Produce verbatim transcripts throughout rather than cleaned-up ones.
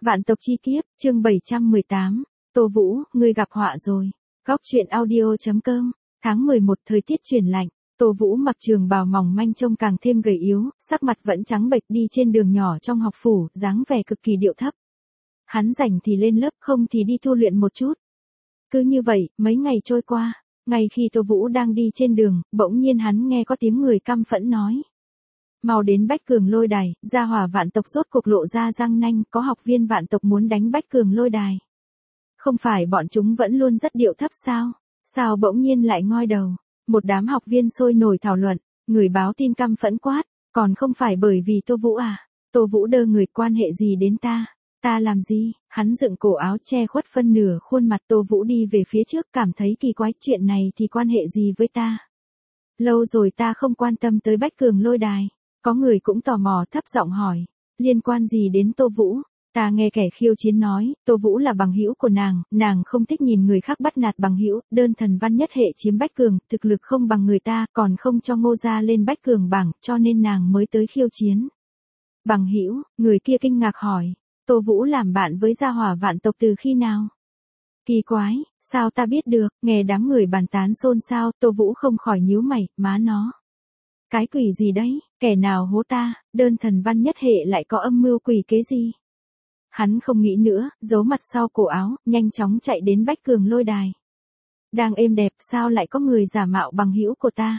Vạn tộc chi kiếp, chương bảy trăm mười tám, Tô Vũ, ngươi gặp họa rồi. Góc truyện audio.com, tháng mười một thời tiết chuyển lạnh, Tô Vũ mặc trường bào mỏng manh trông càng thêm gầy yếu, sắc mặt vẫn trắng bệch đi trên đường nhỏ trong học phủ, dáng vẻ cực kỳ điệu thấp. Hắn rảnh thì lên lớp không thì đi tu luyện một chút. Cứ như vậy, mấy ngày trôi qua, ngay khi Tô Vũ đang đi trên đường, bỗng nhiên hắn nghe có tiếng người căm phẫn nói. Mau đến Bách Cường Lôi Đài, gia hỏa Vạn tộc rốt cuộc lộ ra răng nanh, có học viên Vạn tộc muốn đánh Bách Cường Lôi Đài. Không phải bọn chúng vẫn luôn rất điệu thấp sao? Sao bỗng nhiên lại ngoi đầu? Một đám học viên sôi nổi thảo luận, người báo tin căm phẫn quát, còn không phải bởi vì Tô Vũ à? Tô Vũ đơ người quan hệ gì đến ta? Ta làm gì? Hắn dựng cổ áo che khuất phân nửa khuôn mặt. Tô Vũ đi về phía trước, cảm thấy kỳ quái, chuyện này thì quan hệ gì với ta? Lâu rồi ta không quan tâm tới Bách Cường Lôi Đài. Có người cũng tò mò thấp giọng hỏi, liên quan gì đến Tô Vũ? Ta nghe kẻ khiêu chiến nói, Tô Vũ là bằng hữu của nàng, nàng không thích nhìn người khác bắt nạt bằng hữu, đơn thần văn nhất hệ chiếm Bách Cường, thực lực không bằng người ta, còn không cho Ngô gia lên Bách Cường bảng, cho nên nàng mới tới khiêu chiến. Bằng hữu? Người kia kinh ngạc hỏi, Tô Vũ làm bạn với gia hỏa Vạn tộc từ khi nào? Kỳ quái, sao ta biết được? Nghe đám người bàn tán xôn xao, Tô Vũ không khỏi nhíu mày, má nó. Cái quỷ gì đấy, kẻ nào hố ta, đơn thần văn nhất hệ lại có âm mưu quỷ kế gì? Hắn không nghĩ nữa, giấu mặt sau cổ áo, nhanh chóng chạy đến Bách Cường Lôi Đài. Đang êm đẹp, sao lại có người giả mạo bằng hữu của ta?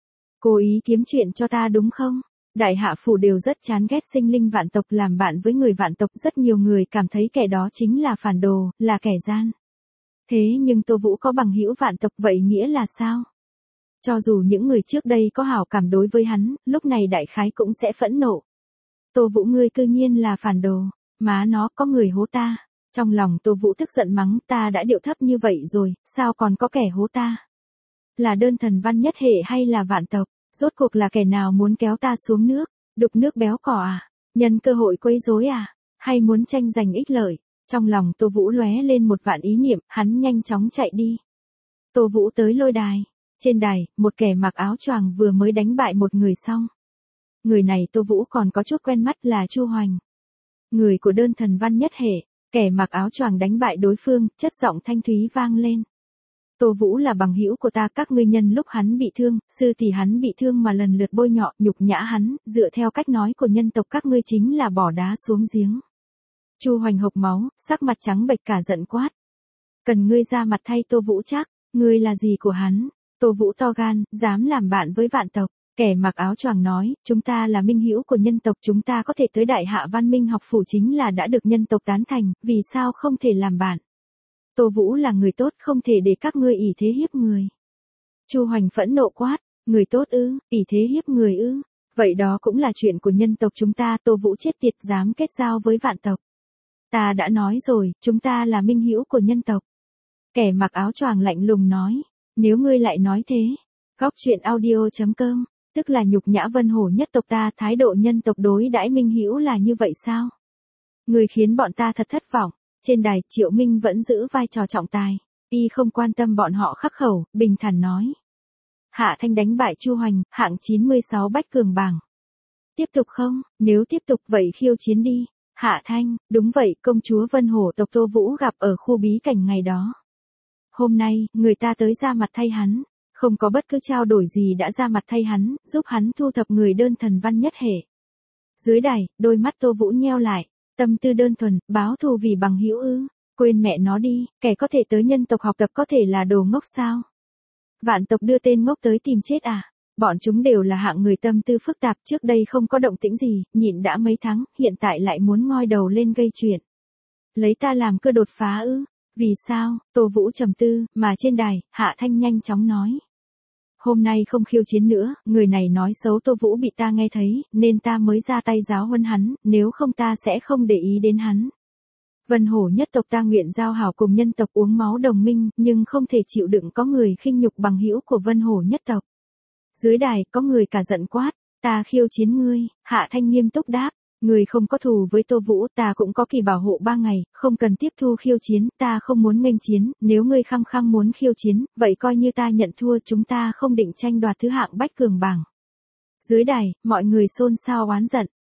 Cố ý kiếm chuyện cho ta đúng không? Đại hạ phủ đều rất chán ghét sinh linh Vạn tộc làm bạn với người Vạn tộc, rất nhiều người cảm thấy kẻ đó chính là phản đồ, là kẻ gian. Thế nhưng Tô Vũ có bằng hữu Vạn tộc, vậy nghĩa là sao? Cho dù những người trước đây có hảo cảm đối với hắn, lúc này đại khái cũng sẽ phẫn nộ. Tô Vũ ngươi cư nhiên là phản đồ, má nó, có người hố ta. Trong lòng Tô Vũ tức giận mắng, ta đã điệu thấp như vậy rồi, sao còn có kẻ hố ta? Là đơn thần văn nhất hệ hay là Vạn tộc? Rốt cuộc là kẻ nào muốn kéo ta xuống nước, đục nước béo cỏ à? Nhân cơ hội quấy rối à? Hay muốn tranh giành ích lợi? Trong lòng Tô Vũ lóe lên một vạn ý niệm, hắn nhanh chóng chạy đi. Tô Vũ tới lôi đài. Trên đài, một kẻ mặc áo choàng vừa mới đánh bại một người xong. Người này Tô Vũ còn có chút quen mắt, là Chu Hoành. Người của đơn thần văn nhất hệ, kẻ mặc áo choàng đánh bại đối phương, chất giọng thanh thúy vang lên. Tô Vũ là bằng hữu của ta, các ngươi nhân lúc hắn bị thương, sư tỷ hắn bị thương mà lần lượt bôi nhọ, nhục nhã hắn, dựa theo cách nói của nhân tộc các ngươi chính là bỏ đá xuống giếng. Chu Hoành hộc máu, sắc mặt trắng bệch cả giận quát. Cần ngươi ra mặt thay Tô Vũ chắc, ngươi là gì của hắn? Tô Vũ to gan, dám làm bạn với Vạn tộc. Kẻ mặc áo choàng nói, chúng ta là minh hữu của nhân tộc, chúng ta có thể tới Đại Hạ Văn Minh học phủ chính là đã được nhân tộc tán thành, vì sao không thể làm bạn? Tô Vũ là người tốt, không thể để các ngươi ỷ thế hiếp người. Chu Hoành phẫn nộ quát, người tốt ư, ỷ thế hiếp người ư? Vậy đó cũng là chuyện của nhân tộc chúng ta. Tô Vũ chết tiệt, dám kết giao với Vạn tộc. Ta đã nói rồi, chúng ta là minh hữu của nhân tộc. Kẻ mặc áo choàng lạnh lùng nói. Nếu ngươi lại nói thế, góc truyện audio.com, tức là nhục nhã Vân Hổ nhất tộc ta, thái độ nhân tộc đối đãi minh hữu là như vậy sao? Ngươi khiến bọn ta thật thất vọng. Trên đài, Triệu Minh vẫn giữ vai trò trọng tài, y không quan tâm bọn họ khắc khẩu, bình thản nói. Hạ Thanh đánh bại Chu Hoành, hạng chín mươi sáu Bách Cường bảng. Tiếp tục không? Nếu tiếp tục vậy khiêu chiến đi. Hạ Thanh, đúng vậy, công chúa Vân Hổ tộc Tô Vũ gặp ở khu bí cảnh ngày đó. Hôm nay, người ta tới ra mặt thay hắn, không có bất cứ trao đổi gì đã ra mặt thay hắn, giúp hắn thu thập người đơn thần văn nhất hệ. Dưới đài, đôi mắt Tô Vũ nheo lại, tâm tư đơn thuần, báo thù vì bằng hữu ư? Quên mẹ nó đi, kẻ có thể tới nhân tộc học tập có thể là đồ ngốc sao? Vạn tộc đưa tên ngốc tới tìm chết à? Bọn chúng đều là hạng người tâm tư phức tạp, trước đây không có động tĩnh gì, nhịn đã mấy tháng, hiện tại lại muốn ngoi đầu lên gây chuyện. Lấy ta làm cơ đột phá ư? Vì sao? Tô Vũ trầm tư, mà trên đài, Hạ Thanh nhanh chóng nói. Hôm nay không khiêu chiến nữa, người này nói xấu Tô Vũ bị ta nghe thấy, nên ta mới ra tay giáo huấn hắn, nếu không ta sẽ không để ý đến hắn. Vân Hổ nhất tộc ta nguyện giao hảo cùng nhân tộc uống máu đồng minh, nhưng không thể chịu đựng có người khinh nhục bằng hữu của Vân Hổ nhất tộc. Dưới đài, có người cả giận quát, ta khiêu chiến ngươi. Hạ Thanh nghiêm túc đáp. Người không có thù với Tô Vũ, ta cũng có kỳ bảo hộ ba ngày, không cần tiếp thu khiêu chiến, ta không muốn nghênh chiến, nếu ngươi khăng khăng muốn khiêu chiến, vậy coi như ta nhận thua, chúng ta không định tranh đoạt thứ hạng Bách Cường bảng. Dưới đài, mọi người xôn xao oán giận,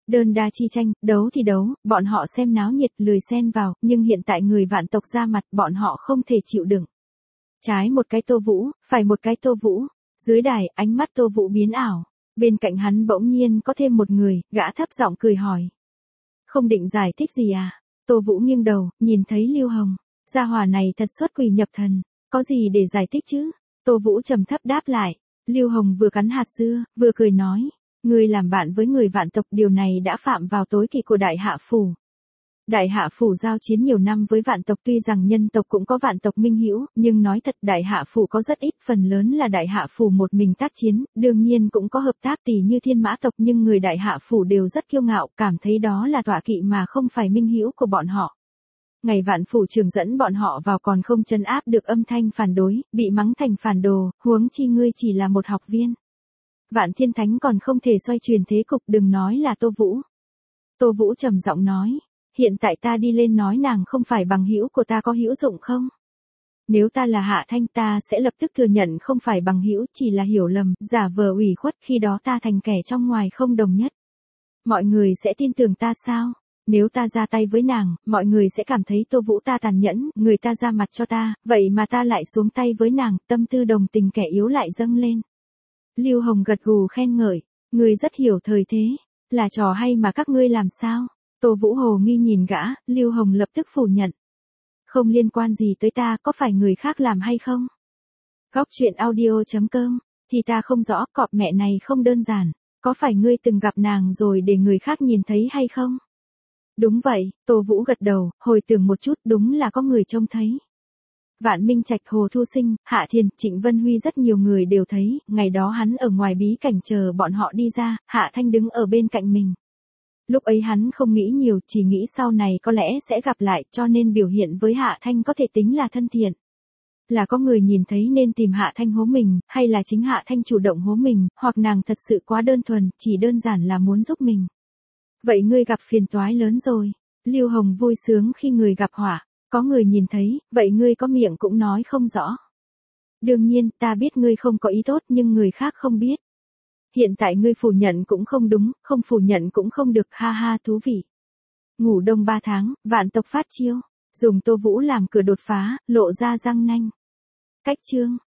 Đơn đa chi tranh, đấu thì đấu, bọn họ xem náo nhiệt lười xen vào, nhưng hiện tại người vạn tộc ra mặt bọn họ không thể chịu đựng. Trái một cái Tô Vũ, phải một cái Tô Vũ. Dưới đài, ánh mắt Tô Vũ biến ảo. Bên cạnh hắn bỗng nhiên có thêm một người, gã thấp giọng cười hỏi. Không định giải thích gì à? Tô Vũ nghiêng đầu, nhìn thấy Lưu Hồng. Gia hỏa này thật xuất quỷ nhập thần, có gì để giải thích chứ? Tô Vũ trầm thấp đáp lại. Lưu Hồng vừa cắn hạt dưa, vừa cười nói. Người làm bạn với người vạn tộc điều này đã phạm vào tối kỵ của Đại Hạ Phủ. Đại Hạ Phủ giao chiến nhiều năm với vạn tộc, tuy rằng nhân tộc cũng có vạn tộc minh hữu, nhưng nói thật Đại Hạ Phủ có rất ít, phần lớn là Đại Hạ Phủ một mình tác chiến, đương nhiên cũng có hợp tác tỷ như Thiên Mã tộc, nhưng người Đại Hạ Phủ đều rất kiêu ngạo, cảm thấy đó là tọa kỵ mà không phải minh hữu của bọn họ. Ngày vạn phủ trưởng dẫn bọn họ vào còn không trấn áp được âm thanh phản đối, bị mắng thành phản đồ, huống chi ngươi chỉ là một học viên. Vạn Thiên Thánh còn không thể xoay chuyển thế cục, đừng nói là Tô Vũ. Tô Vũ trầm giọng nói, hiện tại ta đi lên nói nàng không phải bằng hữu của ta có hữu dụng không? Nếu ta là Hạ Thanh ta sẽ lập tức thừa nhận không phải bằng hữu, chỉ là hiểu lầm, giả vờ ủy khuất, khi đó ta thành kẻ trong ngoài không đồng nhất. Mọi người sẽ tin tưởng ta sao? Nếu ta ra tay với nàng, mọi người sẽ cảm thấy Tô Vũ ta tàn nhẫn, người ta ra mặt cho ta, vậy mà ta lại xuống tay với nàng, tâm tư đồng tình kẻ yếu lại dâng lên. Lưu Hồng gật gù khen ngợi, người rất hiểu thời thế, là trò hay mà các ngươi làm sao? Tô Vũ hồ nghi nhìn gã, Lưu Hồng lập tức phủ nhận. Không liên quan gì tới ta, có phải người khác làm hay không? Góc truyện audio chấm com, thì ta không rõ, cọp mẹ này không đơn giản, có phải ngươi từng gặp nàng rồi để người khác nhìn thấy hay không? Đúng vậy, Tô Vũ gật đầu, hồi tưởng một chút, đúng là có người trông thấy. Vạn Minh Trạch, Hồ Thu Sinh, Hạ Thiền, Trịnh Vân Huy rất nhiều người đều thấy, ngày đó hắn ở ngoài bí cảnh chờ bọn họ đi ra, Hạ Thanh đứng ở bên cạnh mình. Lúc ấy hắn không nghĩ nhiều, chỉ nghĩ sau này có lẽ sẽ gặp lại, cho nên biểu hiện với Hạ Thanh có thể tính là thân thiện. Là có người nhìn thấy nên tìm Hạ Thanh hố mình, hay là chính Hạ Thanh chủ động hố mình, hoặc nàng thật sự quá đơn thuần, chỉ đơn giản là muốn giúp mình. Vậy ngươi gặp phiền toái lớn rồi. Lưu Hồng vui sướng khi người gặp họa. Có người nhìn thấy, vậy ngươi có miệng cũng nói không rõ. Đương nhiên, ta biết ngươi không có ý tốt nhưng người khác không biết. Hiện tại ngươi phủ nhận cũng không đúng, không phủ nhận cũng không được, ha ha thú vị. Ngủ đông ba tháng, vạn tộc phát chiêu. Dùng Tô Vũ làm cửa đột phá, lộ ra răng nanh. Cách chương.